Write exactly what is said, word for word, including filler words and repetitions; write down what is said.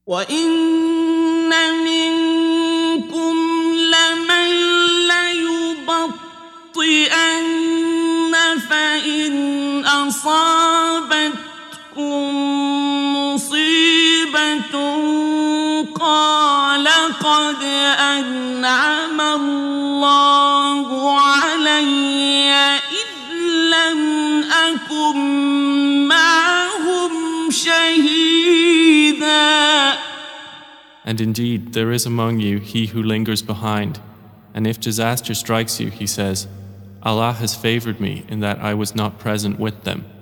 وَإِنَّ مِنكُمْ لَمَن لَّيُبَطِّئَنَّ فَإِنْ أَصَابَتْكُم مُّصِيبَةٌ قَالَ قَدْ أَنْعَمَ اللَّهُ عَلَيَّ إِذْ لَمْ أَكُن مَّعَهُمْ شَهِيدًا. And indeed, there is among you he who lingers behind, and if disaster strikes you, he says, Allah has favored me in that I was not present with them.